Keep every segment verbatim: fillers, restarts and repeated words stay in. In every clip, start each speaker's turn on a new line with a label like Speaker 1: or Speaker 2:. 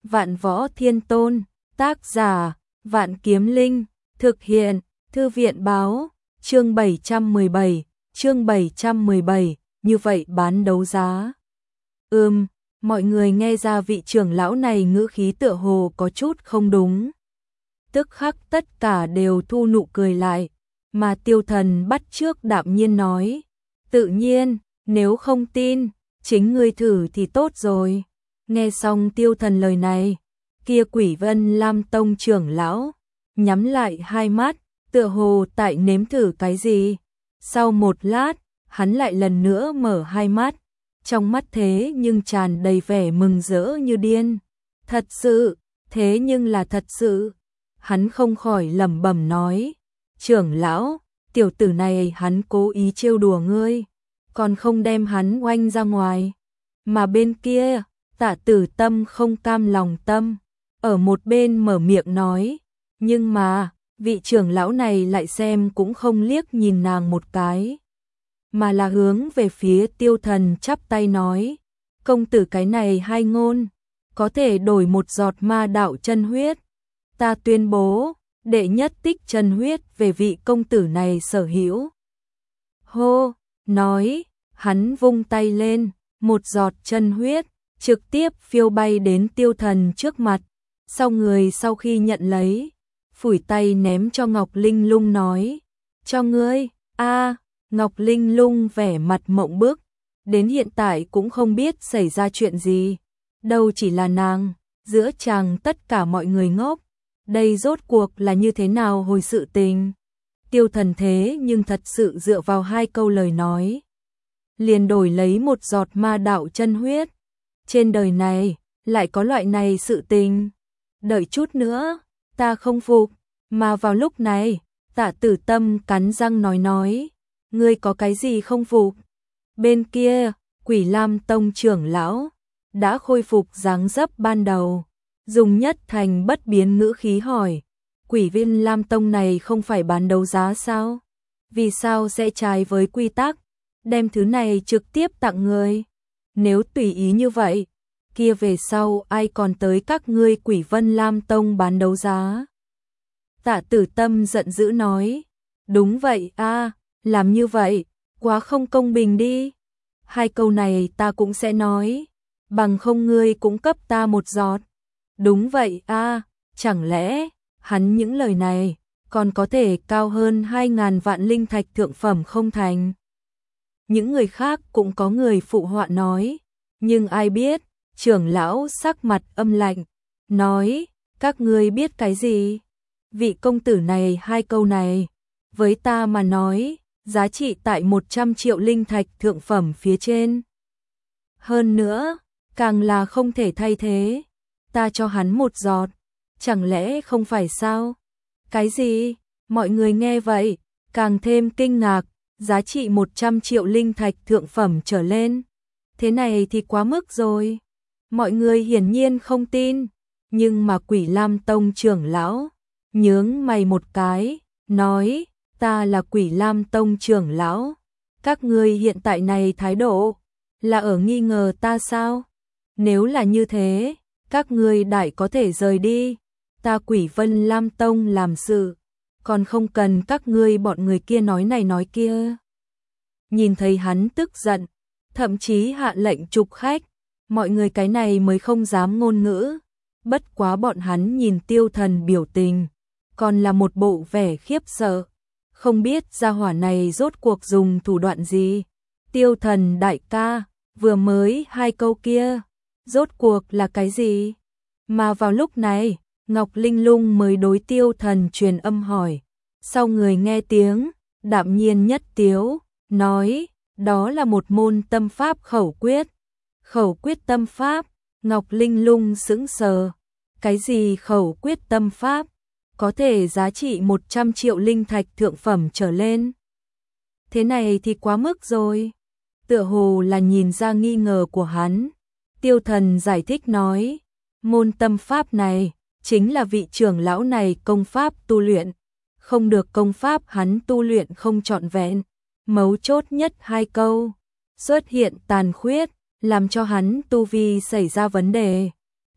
Speaker 1: Vạn Võ Thiên Tôn, tác giả, Vạn Kiếm Linh, thực hiện, Thư viện báo, chương bảy trăm mười bảy, chương bảy trăm mười bảy, như vậy bán đấu giá. Ừm, mọi người nghe ra vị trưởng lão này ngữ khí tựa hồ có chút không đúng. Tức khắc tất cả đều thu nụ cười lại, mà Tiêu Thần bắt chước đạm nhiên nói, tự nhiên, nếu không tin, chính ngươi thử thì tốt rồi. Nghe xong Tiêu Thần lời này, kia Quỷ Vân Lam Tông trưởng lão nhắm lại hai mắt, tựa hồ tại nếm thử cái gì. Sau một lát, hắn lại lần nữa mở hai mắt, trong mắt thế nhưng tràn đầy vẻ mừng rỡ như điên. Thật sự, thế nhưng là thật sự. Hắn không khỏi lẩm bẩm nói, trưởng lão, tiểu tử này hắn cố ý trêu đùa ngươi, còn không đem hắn oanh ra ngoài. Mà bên kia, Tạ Tử Tâm không cam lòng tâm, ở một bên mở miệng nói, nhưng mà, vị trưởng lão này lại xem cũng không liếc nhìn nàng một cái, mà là hướng về phía Tiêu Thần chắp tay nói, công tử cái này hai ngôn, có thể đổi một giọt ma đạo chân huyết. Ta tuyên bố, đệ nhất tích chân huyết về vị công tử này sở hữu. Hô, nói, hắn vung tay lên, một giọt chân huyết, trực tiếp phiêu bay đến Tiêu Thần trước mặt. Sau người sau khi nhận lấy, phủi tay ném cho Ngọc Linh Lung nói, cho ngươi. A, Ngọc Linh Lung vẻ mặt mộng bức, đến hiện tại cũng không biết xảy ra chuyện gì. Đâu chỉ là nàng, giữa chàng tất cả mọi người ngốc. Đây rốt cuộc là như thế nào hồi sự tình? Tiêu Thần thế nhưng thật sự dựa vào hai câu lời nói, liền đổi lấy một giọt ma đạo chân huyết. Trên đời này, lại có loại này sự tình. Đợi chút nữa, ta không phục. Mà vào lúc này, Tạ Tử Tâm cắn răng nói nói, ngươi có cái gì không phục? Bên kia, Quỷ Lam Tông trưởng lão đã khôi phục dáng dấp ban đầu, dùng nhất thành bất biến ngữ khí hỏi, Quỷ Viên Lam Tông này không phải bán đấu giá sao? Vì sao sẽ trái với quy tắc, đem thứ này trực tiếp tặng người? Nếu tùy ý như vậy, kia về sau ai còn tới các ngươi Quỷ Vân Lam Tông bán đấu giá? Tạ Tử Tâm giận dữ nói, đúng vậy a, làm như vậy, quá không công bình đi. Hai câu này ta cũng sẽ nói, bằng không ngươi cũng cấp ta một giọt. Đúng vậy a, chẳng lẽ, hắn những lời này, còn có thể cao hơn hai ngàn vạn linh thạch thượng phẩm không thành? Những người khác cũng có người phụ họa nói, nhưng ai biết, trưởng lão sắc mặt âm lạnh, nói, các ngươi biết cái gì? Vị công tử này hai câu này, với ta mà nói, giá trị tại một trăm triệu linh thạch thượng phẩm phía trên. Hơn nữa, càng là không thể thay thế. Ta cho hắn một giọt, chẳng lẽ không phải sao? Cái gì? Mọi người nghe vậy, càng thêm kinh ngạc, giá trị một trăm triệu linh thạch thượng phẩm trở lên. Thế này thì quá mức rồi. Mọi người hiển nhiên không tin, nhưng mà Quỷ Lam Tông trưởng lão nhướng mày một cái, nói, ta là Quỷ Lam Tông trưởng lão, các ngươi hiện tại này thái độ, là ở nghi ngờ ta sao? Nếu là như thế, các ngươi đại có thể rời đi, ta Quỷ Vân Lam Tông làm sự, còn không cần các ngươi bọn người kia nói này nói kia. Nhìn thấy hắn tức giận, thậm chí hạ lệnh trục khách, mọi người cái này mới không dám ngôn ngữ, bất quá bọn hắn nhìn Tiêu Thần biểu tình, còn là một bộ vẻ khiếp sợ, không biết gia hỏa này rốt cuộc dùng thủ đoạn gì. Tiêu Thần đại ca, vừa mới hai câu kia, rốt cuộc là cái gì? Mà vào lúc này, Ngọc Linh Lung mới đối Tiêu Thần truyền âm hỏi, sau người nghe tiếng, đạm nhiên nhất tiếu, nói, đó là một môn tâm pháp khẩu quyết. Khẩu quyết tâm pháp? Ngọc Linh Lung sững sờ, cái gì khẩu quyết tâm pháp? Có thể giá trị một trăm triệu linh thạch thượng phẩm trở lên. Thế này thì quá mức rồi. Tựa hồ là nhìn ra nghi ngờ của hắn. Tiêu Thần giải thích nói, môn tâm pháp này, chính là vị trưởng lão này công pháp tu luyện. Không được công pháp hắn tu luyện không trọn vẹn. Mấu chốt nhất hai câu, xuất hiện tàn khuyết, làm cho hắn tu vi xảy ra vấn đề.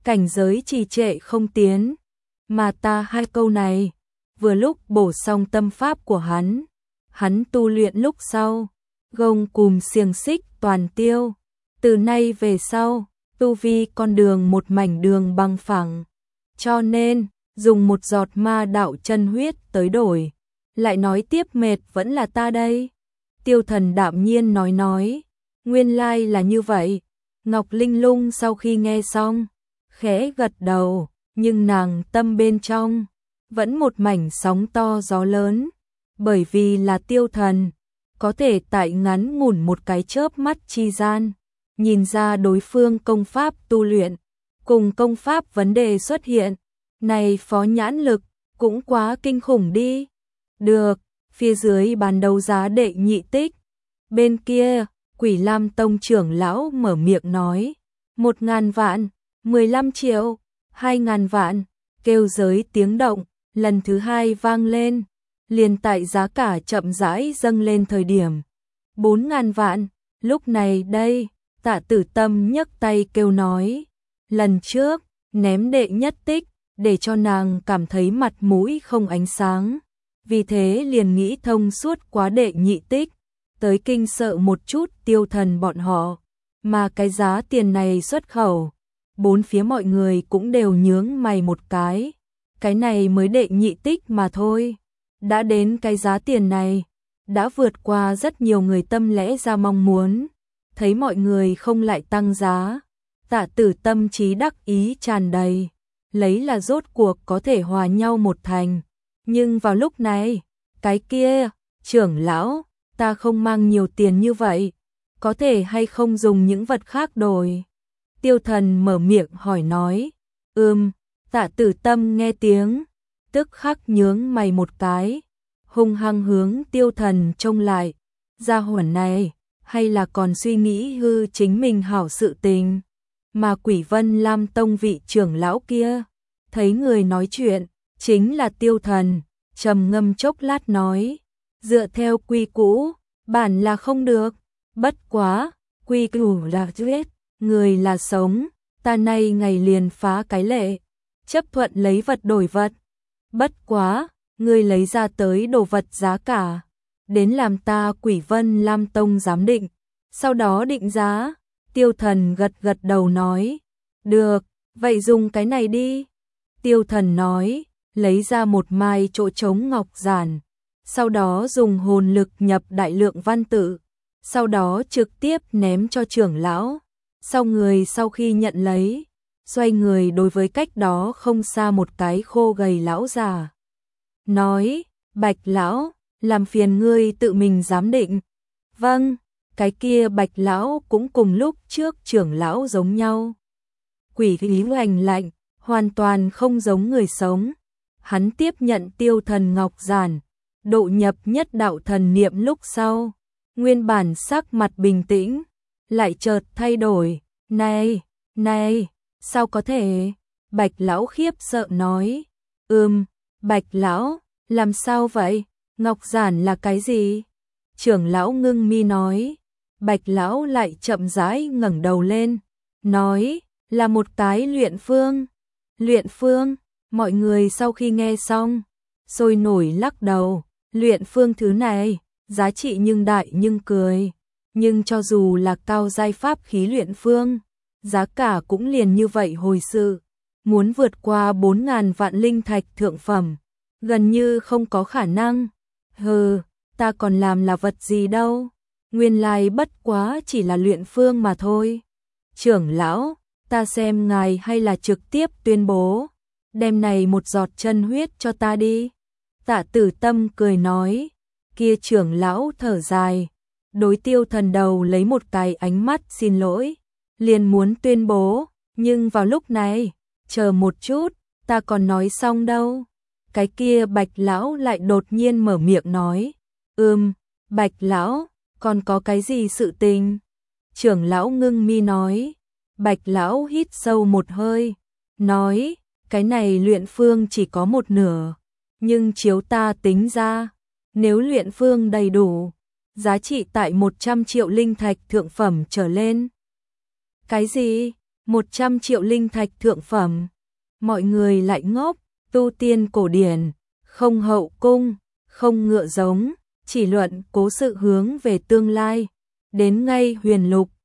Speaker 1: cảnh giới trì trệ không tiến. Mà ta hai câu này, vừa lúc bổ xong tâm pháp của hắn. Hắn tu luyện lúc sau, gông cùm xiềng xích toàn tiêu. Từ nay về sau, tu vi con đường một mảnh đường bằng phẳng. Cho nên, dùng một giọt ma đạo chân huyết tới đổi. Lại nói tiếp mệt vẫn là ta đây. Tiêu Thần đạm nhiên nói nói. Nguyên lai là như vậy. Ngọc Linh Lung sau khi nghe xong, khẽ gật đầu, nhưng nàng tâm bên trong vẫn một mảnh sóng to gió lớn, bởi vì là Tiêu Thần, có thể tại ngắn ngủn một cái chớp mắt chi gian, nhìn ra đối phương công pháp tu luyện, cùng công pháp vấn đề xuất hiện, này phó nhãn lực, cũng quá kinh khủng đi. Được, phía dưới bán đấu giá đệ nhị tích, bên kia, Quỷ Lam Tông trưởng lão mở miệng nói, một ngàn vạn, mười lăm triệu, hai ngàn vạn, kêu giới tiếng động, lần thứ hai vang lên, liền tại giá cả chậm rãi dâng lên thời điểm, bốn ngàn vạn, lúc này đây, Tạ Tử Tâm nhấc tay kêu nói, lần trước, ném đệ nhất tích, để cho nàng cảm thấy mặt mũi không ánh sáng, vì thế liền nghĩ thông suốt quá đệ nhị tích, tới kinh sợ một chút Tiêu Thần bọn họ, mà cái giá tiền này xuất khẩu, bốn phía mọi người cũng đều nhướng mày một cái, cái này mới đệ nhị tích mà thôi, đã đến cái giá tiền này, đã vượt qua rất nhiều người tâm lẽ ra mong muốn, thấy mọi người không lại tăng giá, Tạ Tử Tâm trí đắc ý tràn đầy, lấy là rốt cuộc có thể hòa nhau một thành, nhưng vào lúc này, cái kia, trưởng lão, ta không mang nhiều tiền như vậy, có thể hay không dùng những vật khác đổi. Tiêu Thần mở miệng hỏi nói, ừm, Tạ Tử Tâm nghe tiếng, tức khắc nhướng mày một cái, hung hăng hướng Tiêu Thần trông lại, gia hỏa này, hay là còn suy nghĩ hư chính mình hảo sự tình, mà Quỷ Vân Lam Tông vị trưởng lão kia, thấy người nói chuyện, chính là Tiêu Thần, trầm ngâm chốc lát nói, dựa theo quy cũ, bản là không được, bất quá, quy củ là giết, người là sống, ta nay ngày liền phá cái lệ, chấp thuận lấy vật đổi vật, bất quá, người lấy ra tới đồ vật giá cả, đến làm ta Quỷ Vân Lam Tông giám định, sau đó định giá, Tiêu Thần gật gật đầu nói, được, vậy dùng cái này đi, Tiêu Thần nói, lấy ra một mai chỗ trống ngọc giản, sau đó dùng hồn lực nhập đại lượng văn tự, sau đó trực tiếp ném cho trưởng lão, sau người sau khi nhận lấy, xoay người đối với cách đó không xa một cái khô gầy lão già, nói, Bạch lão, làm phiền ngươi tự mình giám định, vâng, cái kia Bạch lão cũng cùng lúc trước trưởng lão giống nhau, quỷ khí lành lạnh, hoàn toàn không giống người sống, hắn tiếp nhận Tiêu Thần ngọc giản, độ nhập nhất đạo thần niệm lúc sau, nguyên bản sắc mặt bình tĩnh, lại chợt thay đổi, này, này, sao có thể, Bạch lão khiếp sợ nói, ừm, Bạch lão, làm sao vậy, ngọc giản là cái gì, trưởng lão ngưng mi nói, Bạch lão lại chậm rãi ngẩng đầu lên, nói, là một cái luyện phương, luyện phương, mọi người sau khi nghe xong, sôi nổi lắc đầu, luyện phương thứ này, giá trị nhưng đại nhưng cười, nhưng cho dù là cao giai pháp khí luyện phương, giá cả cũng liền như vậy hồi sự, muốn vượt qua bốn ngàn vạn linh thạch thượng phẩm, gần như không có khả năng, hừ, ta còn làm là vật gì đâu, nguyên lai bất quá chỉ là luyện phương mà thôi, trưởng lão, ta xem ngài hay là trực tiếp tuyên bố, đem này một giọt chân huyết cho ta đi. Tạ Tử Tâm cười nói, kia trưởng lão thở dài, đối Tiêu Thần đầu lấy một cái ánh mắt xin lỗi, liền muốn tuyên bố, nhưng vào lúc này, chờ một chút, ta còn nói xong đâu. Cái kia Bạch lão lại đột nhiên mở miệng nói, ừm, Bạch lão, còn có cái gì sự tình? Trưởng lão ngưng mi nói, Bạch lão hít sâu một hơi, nói, cái này luyện phương chỉ có một nửa, nhưng chiếu ta tính ra, nếu luyện phương đầy đủ, giá trị tại một trăm triệu linh thạch thượng phẩm trở lên. Cái gì? một trăm triệu linh thạch thượng phẩm. Mọi người lại ngốc, tu tiên cổ điển, không hậu cung, không ngựa giống, chỉ luận cố sự hướng về tương lai. Đến ngay huyền lục,